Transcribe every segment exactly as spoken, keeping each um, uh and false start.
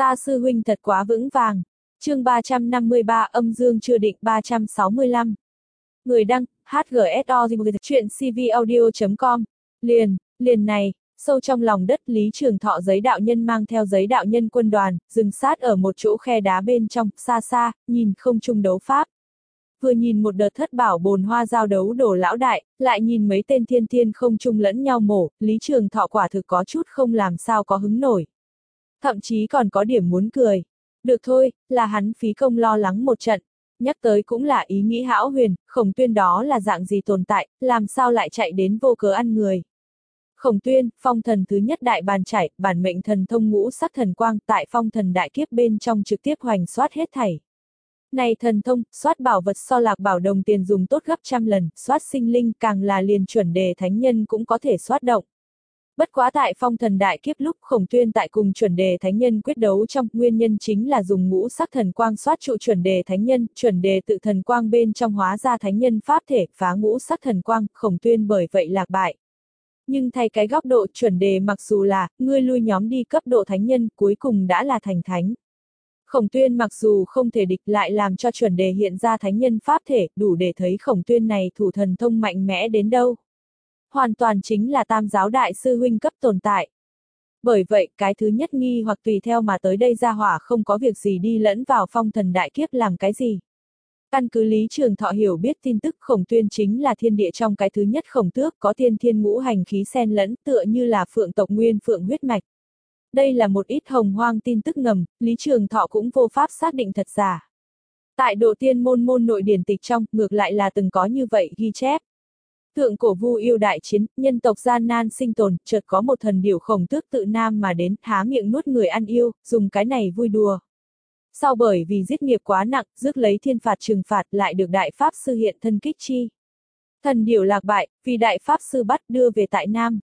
Ta sư huynh thật quá vững vàng. Chương ba trăm năm mươi ba âm dương chưa định ba trăm sáu mươi lăm. Người đăng, hát giê ét o chuyện c v audio chấm com. Liền, liền này, sâu trong lòng đất Lý Trường Thọ giấy đạo nhân mang theo giấy đạo nhân quân đoàn, dừng sát ở một chỗ khe đá bên trong, xa xa, nhìn không trung đấu pháp. Vừa nhìn một đợt thất bảo bồn hoa giao đấu đổ lão đại, lại nhìn mấy tên thiên thiên không trung lẫn nhau mổ, Lý Trường Thọ quả thực có chút không làm sao có hứng nổi. Thậm chí còn có điểm muốn cười. Được thôi, là hắn phí công lo lắng một trận. Nhắc tới cũng là ý nghĩ hão huyền, Khổng Tuyên đó là dạng gì tồn tại, làm sao lại chạy đến vô cớ ăn người. Khổng Tuyên, phong thần thứ nhất đại bàn chải, bản mệnh thần thông ngũ sắc thần quang tại phong thần đại kiếp bên trong trực tiếp hoành soát hết thảy. Này thần thông, soát bảo vật so lạc bảo đồng tiền dùng tốt gấp trăm lần, soát sinh linh càng là liền chuẩn đề thánh nhân cũng có thể soát động. Bất quá tại phong thần đại kiếp lúc Khổng Tuyên tại cùng chuẩn đề thánh nhân quyết đấu trong, nguyên nhân chính là dùng ngũ sắc thần quang soát trụ chuẩn đề thánh nhân, chuẩn đề tự thần quang bên trong hóa ra thánh nhân pháp thể, phá ngũ sắc thần quang, Khổng Tuyên bởi vậy lạc bại. Nhưng thay cái góc độ chuẩn đề mặc dù là, ngươi lui nhóm đi cấp độ thánh nhân, cuối cùng đã là thành thánh. Khổng Tuyên mặc dù không thể địch lại làm cho chuẩn đề hiện ra thánh nhân pháp thể, đủ để thấy Khổng Tuyên này thủ thần thông mạnh mẽ đến đâu. Hoàn toàn chính là tam giáo đại sư huynh cấp tồn tại. Bởi vậy, cái thứ nhất nghi hoặc tùy theo mà tới đây ra hỏa không có việc gì đi lẫn vào phong thần đại kiếp làm cái gì. Căn cứ Lý Trường Thọ hiểu biết tin tức Khổng Tuyên chính là thiên địa trong cái thứ nhất khổng tước có thiên thiên ngũ hành khí xen lẫn tựa như là phượng tộc nguyên phượng huyết mạch. Đây là một ít hồng hoang tin tức ngầm, Lý Trường Thọ cũng vô pháp xác định thật giả. Tại độ tiên môn môn nội điển tịch trong, ngược lại là từng có như vậy ghi chép. Thượng cổ vu yêu đại chiến, nhân tộc gian nan sinh tồn, chợt có một thần điểu khổng tước tự nam mà đến, há miệng nuốt người ăn yêu, dùng cái này vui đùa. Sau bởi vì giết nghiệp quá nặng, rước lấy thiên phạt trừng phạt lại được đại pháp sư hiện thân kích chi. Thần điểu lạc bại, vì đại pháp sư bắt đưa về tại Nam.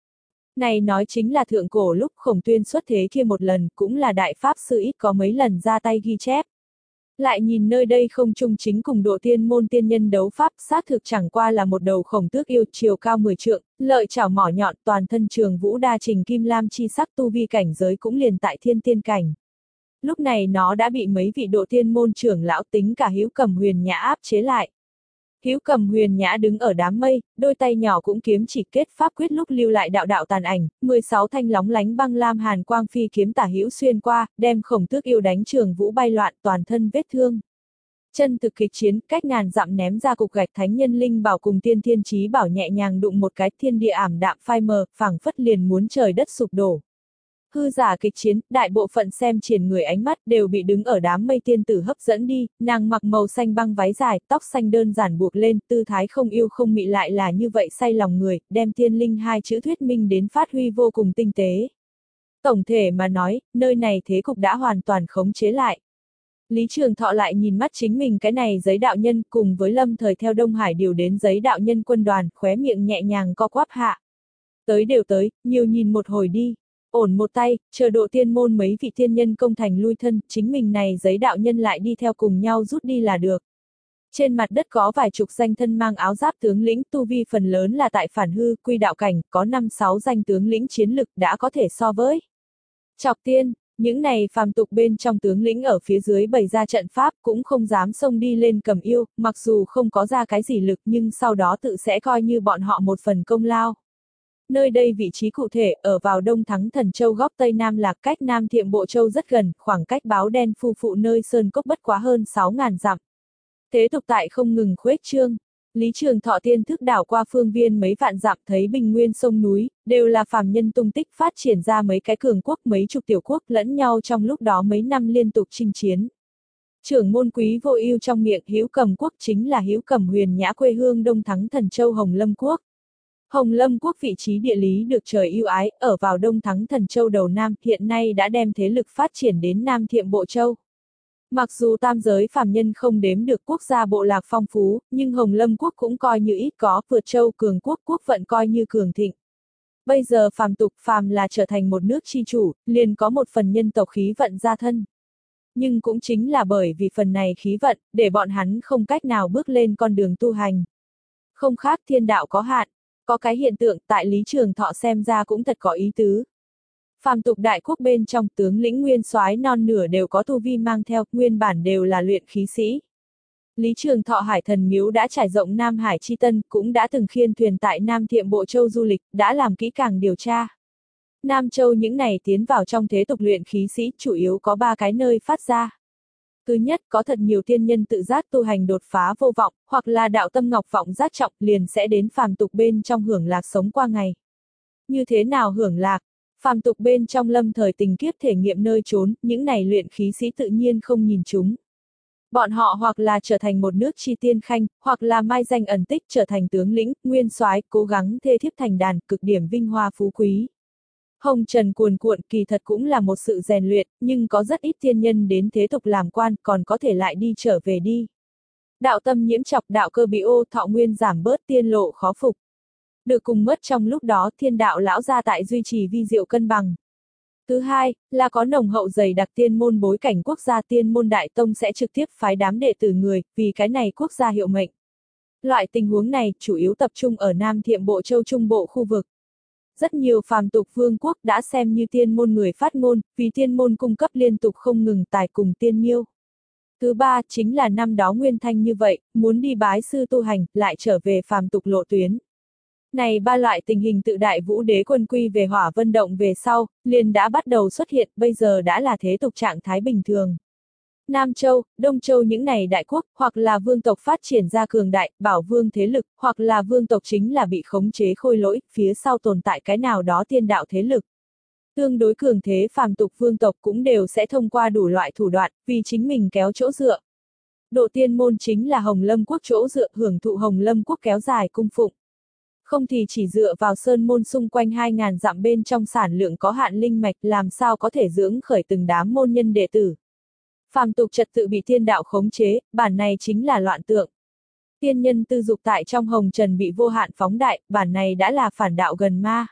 Này nói chính là thượng cổ lúc Khổng Tuyên xuất thế kia một lần, cũng là đại pháp sư ít có mấy lần ra tay ghi chép. Lại nhìn nơi đây không trung chính cùng độ tiên môn tiên nhân đấu pháp, xác thực chẳng qua là một đầu khổng tước yêu chiều cao mười trượng, lợi chảo mỏ nhọn toàn thân trường vũ đa trình kim lam chi sắc tu vi cảnh giới cũng liền tại thiên tiên cảnh. Lúc này nó đã bị mấy vị độ tiên môn trưởng lão tính cả Hữu Cầm Huyền Nhã áp chế lại. Hữu Cầm Huyền Nhã đứng ở đám mây, đôi tay nhỏ cũng kiếm chỉ kết pháp quyết lúc lưu lại đạo đạo tàn ảnh, mười sáu thanh lóng lánh băng lam hàn quang phi kiếm tả hữu xuyên qua, đem khổng tước yêu đánh trường vũ bay loạn toàn thân vết thương. Chân thực kịch chiến, cách ngàn dặm ném ra cục gạch thánh nhân linh bảo cùng tiên thiên chí bảo nhẹ nhàng đụng một cái thiên địa ảm đạm phai mờ, phảng phất liền muốn trời đất sụp đổ. Hư giả kịch chiến, đại bộ phận xem triển người ánh mắt đều bị đứng ở đám mây tiên tử hấp dẫn đi, nàng mặc màu xanh băng váy dài, tóc xanh đơn giản buộc lên, tư thái không yêu không mị lại là như vậy say lòng người, đem tiên linh hai chữ thuyết minh đến phát huy vô cùng tinh tế. Tổng thể mà nói, nơi này thế cục đã hoàn toàn khống chế lại. Lý Trường Thọ lại nhìn mắt chính mình cái này giấy đạo nhân cùng với lâm thời theo Đông Hải điều đến giấy đạo nhân quân đoàn, khóe miệng nhẹ nhàng co quắp hạ. Tới đều tới, nhiều nhìn một hồi đi. Ổn một tay, chờ độ tiên môn mấy vị thiên nhân công thành lui thân, chính mình này giấy đạo nhân lại đi theo cùng nhau rút đi là được. Trên mặt đất có vài chục danh thân mang áo giáp tướng lĩnh tu vi phần lớn là tại phản hư, quy đạo cảnh, có năm sáu danh tướng lĩnh chiến lực đã có thể so với. Chọc tiên, những này phàm tục bên trong tướng lĩnh ở phía dưới bày ra trận pháp cũng không dám xông đi lên cầm yêu, mặc dù không có ra cái gì lực nhưng sau đó tự sẽ coi như bọn họ một phần công lao. Nơi đây vị trí cụ thể ở vào Đông Thắng Thần Châu góc Tây Nam Lạc cách Nam Thiệm Bộ Châu rất gần, khoảng cách báo đen phu phụ nơi sơn cốc bất quá hơn sáu ngàn dặm. Thế tục tại không ngừng khuếch trương. Lý Trường Thọ tiên thức đảo qua phương viên mấy vạn dặm thấy bình nguyên sông núi, đều là phàm nhân tung tích phát triển ra mấy cái cường quốc mấy chục tiểu quốc lẫn nhau trong lúc đó mấy năm liên tục chinh chiến. Trưởng môn quý vô ưu trong miệng Hữu Cầm quốc chính là Hữu Cầm Huyền Nhã quê hương Đông Thắng Thần Châu Hồng Lâm quốc. Hồng Lâm quốc vị trí địa lý được trời ưu ái, ở vào Đông Thắng Thần Châu đầu Nam, hiện nay đã đem thế lực phát triển đến Nam Thiệm Bộ Châu. Mặc dù tam giới phàm nhân không đếm được quốc gia bộ lạc phong phú, nhưng Hồng Lâm quốc cũng coi như ít có, vượt châu cường quốc quốc vận coi như cường thịnh. Bây giờ phàm tục phàm là trở thành một nước chi chủ, liền có một phần nhân tộc khí vận ra thân. Nhưng cũng chính là bởi vì phần này khí vận, để bọn hắn không cách nào bước lên con đường tu hành. Không khác thiên đạo có hạn. Có cái hiện tượng tại Lý Trường Thọ xem ra cũng thật có ý tứ. Phàm tục đại quốc bên trong tướng lĩnh nguyên soái non nửa đều có tu vi mang theo, nguyên bản đều là luyện khí sĩ. Lý Trường Thọ Hải Thần Miếu đã trải rộng Nam Hải Chi Tân, cũng đã từng khiên thuyền tại Nam Thiệm Bộ Châu du lịch, đã làm kỹ càng điều tra. Nam Châu những này tiến vào trong thế tục luyện khí sĩ, chủ yếu có ba cái nơi phát ra. Thứ nhất, có thật nhiều tiên nhân tự giác tu hành đột phá vô vọng, hoặc là đạo tâm ngọc vọng giác trọng, liền sẽ đến phàm tục bên trong hưởng lạc sống qua ngày. Như thế nào hưởng lạc? Phàm tục bên trong lâm thời tình kiếp thể nghiệm nơi trốn, những này luyện khí sĩ tự nhiên không nhìn chúng. Bọn họ hoặc là trở thành một nước chi tiên khanh, hoặc là mai danh ẩn tích trở thành tướng lĩnh, nguyên soái, cố gắng thê thiếp thành đàn, cực điểm vinh hoa phú quý. Hồng trần cuồn cuộn kỳ thật cũng là một sự rèn luyện, nhưng có rất ít tiên nhân đến thế tục làm quan, còn có thể lại đi trở về đi. Đạo tâm nhiễm chọc, đạo cơ bị ô, thọ nguyên giảm bớt, tiên lộ khó phục. Được cùng mất trong lúc đó, thiên đạo lão gia tại duy trì vi diệu cân bằng. Thứ hai, là có nồng hậu dày đặc tiên môn bối cảnh quốc gia, tiên môn đại tông sẽ trực tiếp phái đám đệ tử người, vì cái này quốc gia hiệu mệnh. Loại tình huống này, chủ yếu tập trung ở Nam Thiệm Bộ Châu Trung Bộ khu vực. Rất nhiều phàm tục vương quốc đã xem như tiên môn người phát ngôn, vì tiên môn cung cấp liên tục không ngừng tài cùng tiên miêu. Thứ ba, chính là năm đó Nguyên Thanh như vậy, muốn đi bái sư tu hành, lại trở về phàm tục lộ tuyến. Này ba loại tình hình tự Đại Vũ Đế quân quy về Hỏa Vân Động về sau, liền đã bắt đầu xuất hiện, bây giờ đã là thế tục trạng thái bình thường. Nam Châu, Đông Châu những này đại quốc, hoặc là vương tộc phát triển ra cường đại, bảo vương thế lực, hoặc là vương tộc chính là bị khống chế khôi lỗi, phía sau tồn tại cái nào đó tiên đạo thế lực. Tương đối cường thế phàm tục vương tộc cũng đều sẽ thông qua đủ loại thủ đoạn, vì chính mình kéo chỗ dựa. Độ tiên môn chính là Hồng Lâm quốc chỗ dựa, hưởng thụ Hồng Lâm quốc kéo dài cung phụng. Không thì chỉ dựa vào sơn môn xung quanh hai ngàn dặm bên trong sản lượng có hạn linh mạch, làm sao có thể dưỡng khởi từng đám môn nhân đệ tử. Phàm tục trật tự bị thiên đạo khống chế, bản này chính là loạn tượng. Tiên nhân tư dục tại trong hồng trần bị vô hạn phóng đại, bản này đã là phản đạo gần ma.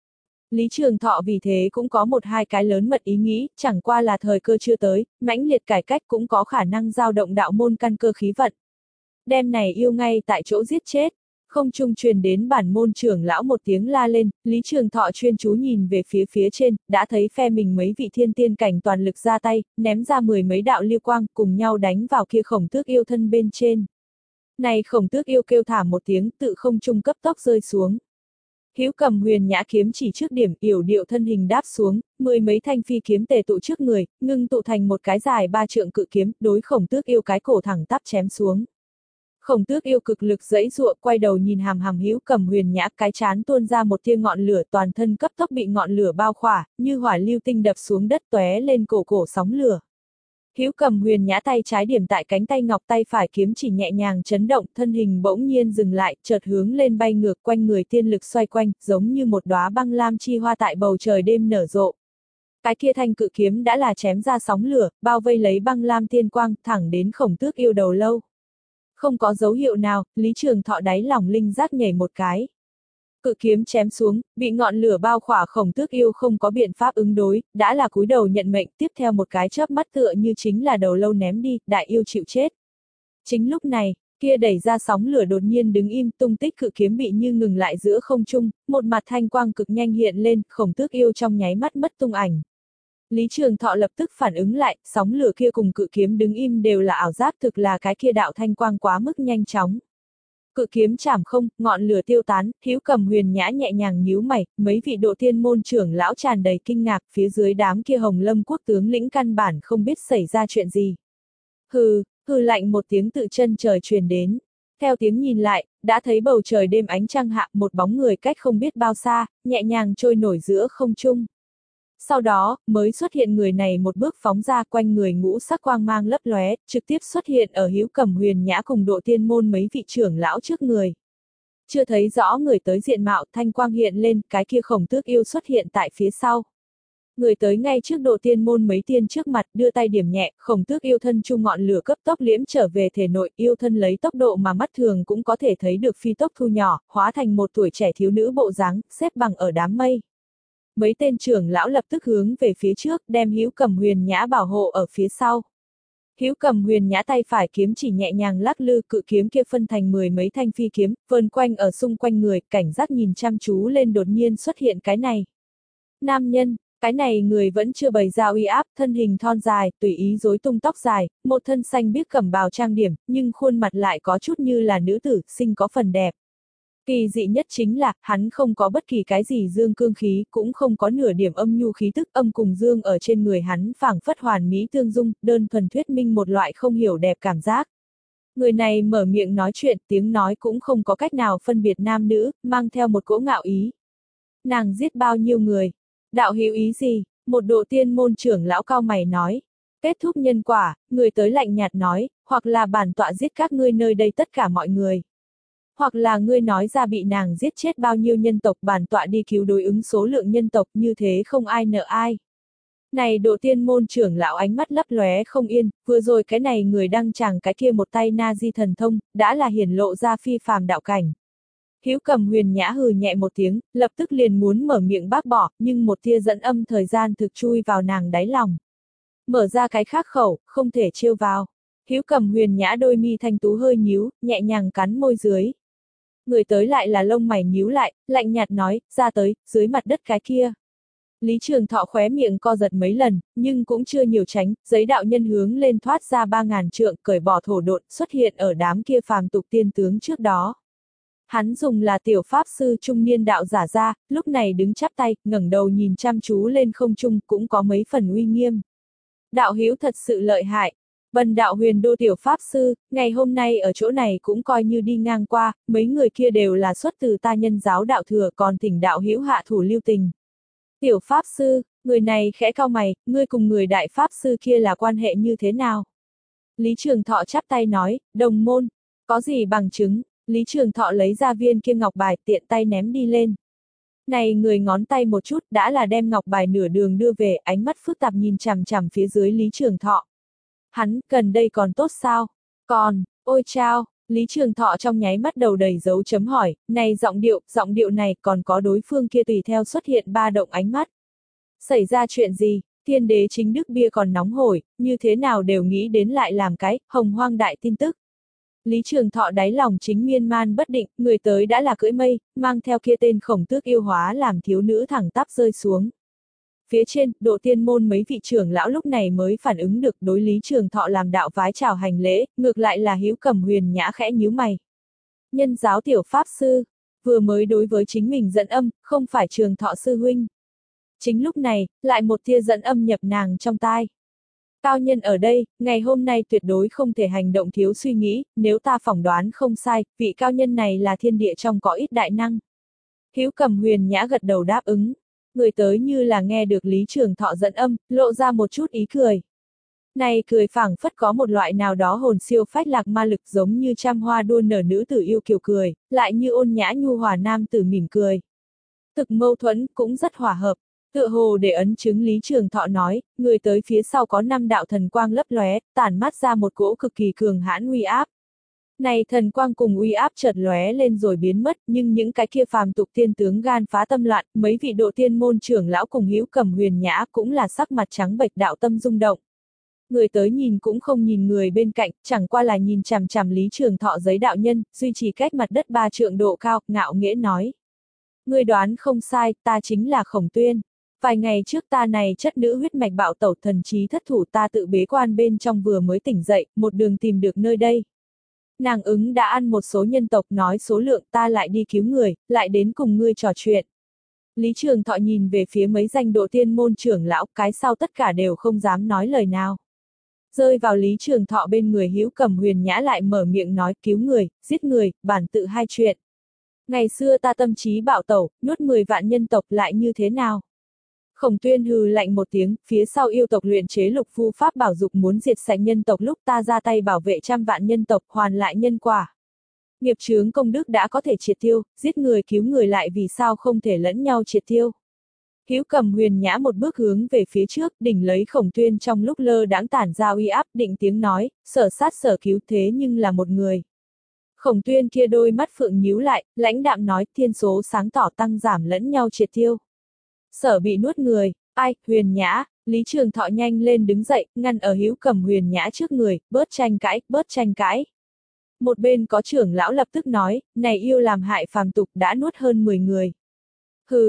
Lý Trường Thọ vì thế cũng có một hai cái lớn mật ý nghĩ, chẳng qua là thời cơ chưa tới, mãnh liệt cải cách cũng có khả năng dao động đạo môn căn cơ khí vận. Đêm này yêu ngay tại chỗ giết chết. Không trung truyền đến bản môn trưởng lão một tiếng la lên, Lý Trường Thọ chuyên chú nhìn về phía phía trên, đã thấy phe mình mấy vị thiên tiên cảnh toàn lực ra tay, ném ra mười mấy đạo lưu quang, cùng nhau đánh vào kia khổng tước yêu thân bên trên. Này khổng tước yêu kêu thảm một tiếng, tự không trung cấp tốc rơi xuống. Hữu Cầm huyền nhã kiếm chỉ trước điểm, yểu điệu thân hình đáp xuống, mười mấy thanh phi kiếm tề tụ trước người, ngưng tụ thành một cái dài ba trượng cự kiếm, đối khổng tước yêu cái cổ thẳng tắp chém xuống. Khổng tước yêu cực lực giãy giụa, quay đầu nhìn hàm hàm Hữu Cầm huyền nhã, cái chán tuôn ra một tia ngọn lửa, toàn thân cấp tốc bị ngọn lửa bao khỏa, như hỏa lưu tinh đập xuống đất tóe lên cổ cổ sóng lửa. Hữu Cầm huyền nhã tay trái điểm tại cánh tay ngọc, tay phải kiếm chỉ nhẹ nhàng chấn động, thân hình bỗng nhiên dừng lại, chợt hướng lên bay ngược, quanh người tiên lực xoay quanh, giống như một đóa băng lam chi hoa tại bầu trời đêm nở rộ. Cái kia thanh cự kiếm đã là chém ra sóng lửa, bao vây lấy băng lam tiên quang, thẳng đến khổng tước yêu đầu lâu. Không có dấu hiệu nào, Lý Trường Thọ đáy lòng linh giác nhảy một cái. Cự kiếm chém xuống, bị ngọn lửa bao khỏa khổng tước yêu không có biện pháp ứng đối, đã là cúi đầu nhận mệnh, tiếp theo một cái chớp mắt tựa như chính là đầu lâu ném đi, đại yêu chịu chết. Chính lúc này, kia đẩy ra sóng lửa đột nhiên đứng im, tung tích cự kiếm bị như ngừng lại giữa không trung, một mặt thanh quang cực nhanh hiện lên, khổng tước yêu trong nháy mắt mất tung ảnh. Lý Trường Thọ lập tức phản ứng lại, sóng lửa kia cùng cự kiếm đứng im đều là ảo giác, thực là cái kia đạo thanh quang quá mức nhanh chóng. Cự kiếm chảm không, ngọn lửa tiêu tán, Hữu Cầm huyền nhã nhẹ nhàng nhíu mày, mấy vị độ tiên môn trưởng lão tràn đầy kinh ngạc, phía dưới đám kia Hồng Lâm quốc tướng lĩnh căn bản không biết xảy ra chuyện gì. Hừ, hừ lạnh một tiếng tự chân trời truyền đến. Theo tiếng nhìn lại, đã thấy bầu trời đêm ánh trăng hạ, một bóng người cách không biết bao xa, nhẹ nhàng trôi nổi giữa không trung. Sau đó, mới xuất hiện người này một bước phóng ra, quanh người ngũ sắc quang mang lấp lóe, trực tiếp xuất hiện ở Hữu Cầm huyền nhã cùng độ tiên môn mấy vị trưởng lão trước người. Chưa thấy rõ người tới diện mạo, thanh quang hiện lên, cái kia khổng tước yêu xuất hiện tại phía sau. Người tới ngay trước độ tiên môn mấy tiên trước mặt, đưa tay điểm nhẹ, khổng tước yêu thân chung ngọn lửa cấp tốc liễm trở về thể nội, yêu thân lấy tốc độ mà mắt thường cũng có thể thấy được phi tốc thu nhỏ, hóa thành một tuổi trẻ thiếu nữ bộ dáng, xếp bằng ở đám mây. Mấy tên trưởng lão lập tức hướng về phía trước, đem Hữu Cầm huyền nhã bảo hộ ở phía sau. Hữu Cầm huyền nhã tay phải kiếm chỉ nhẹ nhàng lắc lư, cự kiếm kia phân thành mười mấy thanh phi kiếm, vờn quanh ở xung quanh người, cảnh giác nhìn chăm chú lên, đột nhiên xuất hiện cái này. Nam nhân, Cái này người vẫn chưa bày ra uy áp, thân hình thon dài, tùy ý rối tung tóc dài, một thân xanh biếc cẩm bào trang điểm, nhưng khuôn mặt lại có chút như là nữ tử, sinh có phần đẹp. Kỳ dị nhất chính là, hắn không có bất kỳ cái gì dương cương khí, cũng không có nửa điểm âm nhu khí tức, âm cùng dương ở trên người hắn phảng phất hoàn mỹ tương dung, đơn thuần thuyết minh một loại không hiểu đẹp cảm giác. Người này mở miệng nói chuyện, tiếng nói cũng không có cách nào phân biệt nam nữ, mang theo một cỗ ngạo ý. Nàng giết bao nhiêu người? Đạo hữu ý gì? Một độ tiên môn trưởng lão cao mày nói. Kết thúc nhân quả, người tới lạnh nhạt nói, hoặc là bản tọa giết các ngươi nơi đây tất cả mọi người. Hoặc là ngươi nói ra bị nàng giết chết bao nhiêu nhân tộc, bản tọa đi cứu đối ứng số lượng nhân tộc, như thế không ai nợ ai. Này độ tiên môn trưởng lão ánh mắt lấp lóe không yên, vừa rồi cái này người đăng tràng cái kia một tay na di thần thông, đã là hiển lộ ra phi phàm đạo cảnh. Hữu Cầm Huyền nhã hừ nhẹ một tiếng, lập tức liền muốn mở miệng bác bỏ, nhưng một tia dẫn âm thời gian thực chui vào nàng đáy lòng. Mở ra cái khác khẩu, không thể trêu vào. Hữu Cầm Huyền nhã đôi mi thanh tú hơi nhíu, nhẹ nhàng cắn môi dưới. Người tới lại là lông mày nhíu lại, lạnh nhạt nói, ra tới, dưới mặt đất cái kia. Lý Trường Thọ khóe miệng co giật mấy lần, nhưng cũng chưa nhiều tránh, giấy đạo nhân hướng lên thoát ra ba ngàn trượng, cởi bỏ thổ độn, xuất hiện ở đám kia phàm tục tiên tướng trước đó. Hắn dùng là tiểu pháp sư trung niên đạo giả ra, lúc này đứng chắp tay, ngẩng đầu nhìn chăm chú lên không trung, cũng có mấy phần uy nghiêm. Đạo hữu thật sự lợi hại. Bần đạo Huyền Đô tiểu pháp sư, ngày hôm nay ở chỗ này cũng coi như đi ngang qua, mấy người kia đều là xuất từ ta nhân giáo đạo thừa, còn thỉnh đạo hữu hạ thủ lưu tình. Tiểu pháp sư, người này khẽ cau mày, ngươi cùng người đại pháp sư kia là quan hệ như thế nào? Lý Trường Thọ chắp tay nói, đồng môn, có gì bằng chứng? Lý Trường Thọ lấy ra viên kia ngọc bài, tiện tay ném đi lên. Này người ngón tay một chút, đã là đem ngọc bài nửa đường đưa về, ánh mắt phức tạp nhìn chằm chằm phía dưới Lý Trường Thọ. Hắn, cần đây còn tốt sao? Còn, ôi chao, Lý Trường Thọ trong nháy mắt đầu đầy dấu chấm hỏi, này giọng điệu, giọng điệu này còn có đối phương kia tùy theo xuất hiện ba động ánh mắt. Xảy ra chuyện gì? Thiên đế chính đức bia còn nóng hổi, như thế nào đều nghĩ đến lại làm cái, hồng hoang đại tin tức. Lý Trường Thọ đáy lòng chính miên man bất định, người tới đã là cưỡi mây, mang theo kia tên khổng tước yêu hóa làm thiếu nữ thẳng tắp rơi xuống. Phía trên, độ tiên môn mấy vị trưởng lão lúc này mới phản ứng được đối Lý Trường Thọ làm đạo vái chào hành lễ, ngược lại là Hữu Cầm Huyền nhã khẽ nhíu mày. Nhân giáo tiểu pháp sư, vừa mới đối với chính mình dẫn âm, không phải Trường Thọ sư huynh. Chính lúc này, lại một tia dẫn âm nhập nàng trong tai. Cao nhân ở đây, ngày hôm nay tuyệt đối không thể hành động thiếu suy nghĩ, nếu ta phỏng đoán không sai, vị cao nhân này là thiên địa trong có ít đại năng. Hữu Cầm Huyền nhã gật đầu đáp ứng. Người tới như là nghe được Lý Trường Thọ dẫn âm, lộ ra một chút ý cười. Này cười phảng phất có một loại nào đó hồn siêu phách lạc ma lực, giống như trăm hoa đua nở nữ tử yêu kiều cười, lại như ôn nhã nhu hòa nam tử mỉm cười. Thực mâu thuẫn, cũng rất hòa hợp. Tựa hồ để ấn chứng Lý Trường Thọ nói, người tới phía sau có năm đạo thần quang lấp lóe, tản mát ra một cỗ cực kỳ cường hãn uy áp. Này thần quang cùng uy áp chợt lóe lên rồi biến mất, nhưng những cái kia phàm tục tiên tướng gan phá tâm loạn, mấy vị độ tiên môn trưởng lão cùng Hữu Cầm Huyền nhã cũng là sắc mặt trắng bệch, đạo tâm rung động. Người tới nhìn cũng không nhìn người bên cạnh, chẳng qua là nhìn chằm chằm Lý Trường Thọ giấy đạo nhân, duy trì cách mặt đất ba trượng độ cao, ngạo nghễ nói. Người đoán không sai, ta chính là Khổng Tuyên. Vài ngày trước ta này chất nữ huyết mạch bạo tẩu, thần trí thất thủ, ta tự bế quan bên trong vừa mới tỉnh dậy, một đường tìm được nơi đây. Nàng ứng đã ăn một số nhân tộc, nói số lượng, ta lại đi cứu người, lại đến cùng ngươi trò chuyện. Lý Trường Thọ nhìn về phía mấy danh độ tiên môn trưởng lão, cái sau tất cả đều không dám nói lời nào. Rơi vào Lý Trường Thọ bên người Hữu Cầm Huyền nhã lại mở miệng nói, cứu người, giết người, bản tự hai chuyện. Ngày xưa ta tâm trí bạo tẩu, nuốt mười vạn nhân tộc lại như thế nào? Khổng Tuyên hừ lạnh một tiếng, phía sau yêu tộc luyện chế lục phu pháp bảo dục muốn diệt sạch nhân tộc, lúc ta ra tay bảo vệ trăm vạn nhân tộc, hoàn lại nhân quả. Nghiệp chướng công đức đã có thể triệt tiêu, giết người cứu người lại vì sao không thể lẫn nhau triệt tiêu. Hữu Cầm Huyền nhã một bước hướng về phía trước, đỉnh lấy Khổng Tuyên trong lúc lơ đãng tản ra uy áp, định tiếng nói, sở sát sở cứu, thế nhưng là một người. Khổng Tuyên kia đôi mắt phượng nhíu lại, lãnh đạm nói, thiên số sáng tỏ tăng giảm lẫn nhau triệt tiêu. Sở bị nuốt người, ai, Huyền nhã, Lý Trường Thọ nhanh lên đứng dậy, ngăn ở Hữu Cầm Huyền nhã trước người, bớt tranh cãi, bớt tranh cãi. Một bên có trưởng lão lập tức nói, này yêu làm hại phàm tục đã nuốt hơn mười người. Hừ,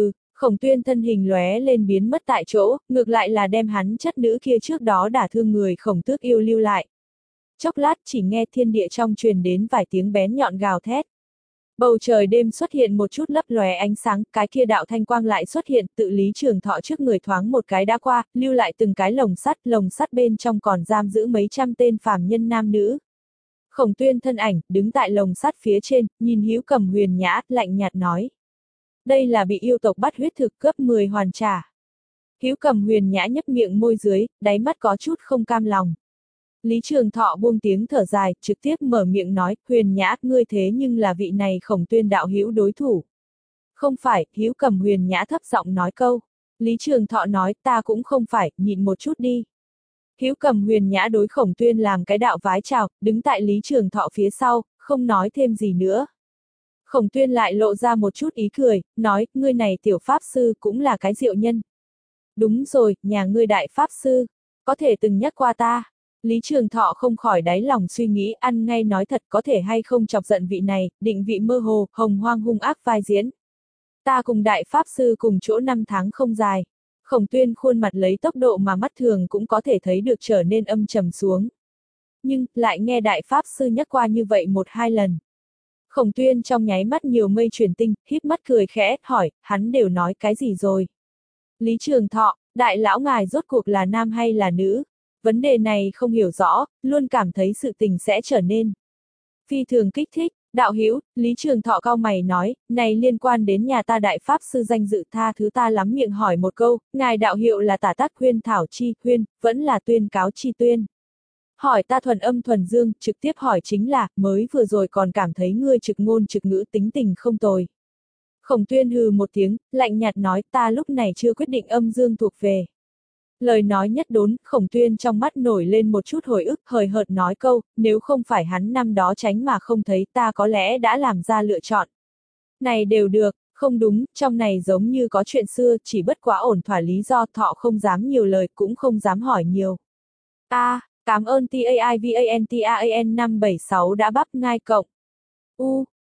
Khổng Tuyên thân hình lóe lên biến mất tại chỗ, ngược lại là đem hắn chất nữ kia trước đó đả thương người Khổng Tước yêu lưu lại. Chốc lát chỉ nghe thiên địa trong truyền đến vài tiếng bén nhọn gào thét. Bầu trời đêm xuất hiện một chút lấp lóe ánh sáng, cái kia đạo thanh quang lại xuất hiện, tự Lý Trường Thọ trước người thoáng một cái đã qua, lưu lại từng cái lồng sắt, lồng sắt bên trong còn giam giữ mấy trăm tên phàm nhân nam nữ. Khổng Tuyên thân ảnh, đứng tại lồng sắt phía trên, nhìn Hữu Cầm Huyền Nhã, lạnh nhạt nói. Đây là bị yêu tộc bắt huyết thực cấp mười hoàn trả. Hữu Cầm Huyền Nhã nhấp miệng môi dưới, đáy mắt có chút không cam lòng. Lý Trường Thọ buông tiếng thở dài, trực tiếp mở miệng nói, Huyền Nhã, ngươi thế nhưng là vị này Khổng Tuyên đạo hữu đối thủ. Không phải, Hữu Cầm Huyền Nhã thấp giọng nói câu. Lý Trường Thọ nói, ta cũng không phải, nhịn một chút đi. Hữu Cầm Huyền Nhã đối Khổng Tuyên làm cái đạo vái chào, đứng tại Lý Trường Thọ phía sau, không nói thêm gì nữa. Khổng Tuyên lại lộ ra một chút ý cười, nói, ngươi này tiểu pháp sư cũng là cái diệu nhân. Đúng rồi, nhà ngươi đại pháp sư, có thể từng nhắc qua ta. Lý Trường Thọ không khỏi đáy lòng suy nghĩ, ăn ngay nói thật có thể hay không chọc giận vị này, định vị mơ hồ, hồng hoang hung ác vai diễn. Ta cùng đại pháp sư cùng chỗ năm tháng không dài. Khổng Tuyên khuôn mặt lấy tốc độ mà mắt thường cũng có thể thấy được trở nên âm trầm xuống. Nhưng, lại nghe đại pháp sư nhắc qua như vậy một hai lần. Khổng Tuyên trong nháy mắt nhiều mây chuyển tinh, híp mắt cười khẽ, hỏi, hắn đều nói cái gì rồi? Lý Trường Thọ, đại lão ngài rốt cuộc là nam hay là nữ? Vấn đề này không hiểu rõ, luôn cảm thấy sự tình sẽ trở nên phi thường kích thích. Đạo hữu, Lý Trường Thọ cau mày nói, này liên quan đến nhà ta đại pháp sư danh dự, tha thứ ta lắm miệng hỏi một câu, ngài đạo hiệu là Tả Tác Huyên Thảo Chi Huyên, vẫn là Tuyên Cáo Chi Tuyên. Hỏi ta thuần âm thuần dương, trực tiếp hỏi chính là, mới vừa rồi còn cảm thấy ngươi trực ngôn trực ngữ tính tình không tồi. Khổng Tuyên hừ một tiếng, lạnh nhạt nói, ta lúc này chưa quyết định âm dương thuộc về. Lời nói nhất đốn, Khổng Tuyên trong mắt nổi lên một chút hồi ức, hời hợt nói câu, nếu không phải hắn năm đó tránh mà không thấy, ta có lẽ đã làm ra lựa chọn. Này đều được, không đúng, trong này giống như có chuyện xưa, chỉ bất quá ổn thỏa lý do, Thọ không dám nhiều lời, cũng không dám hỏi nhiều. A, à, cảm ơn TAIVANTAAN năm bảy sáu đã bắp ngai cộng. U,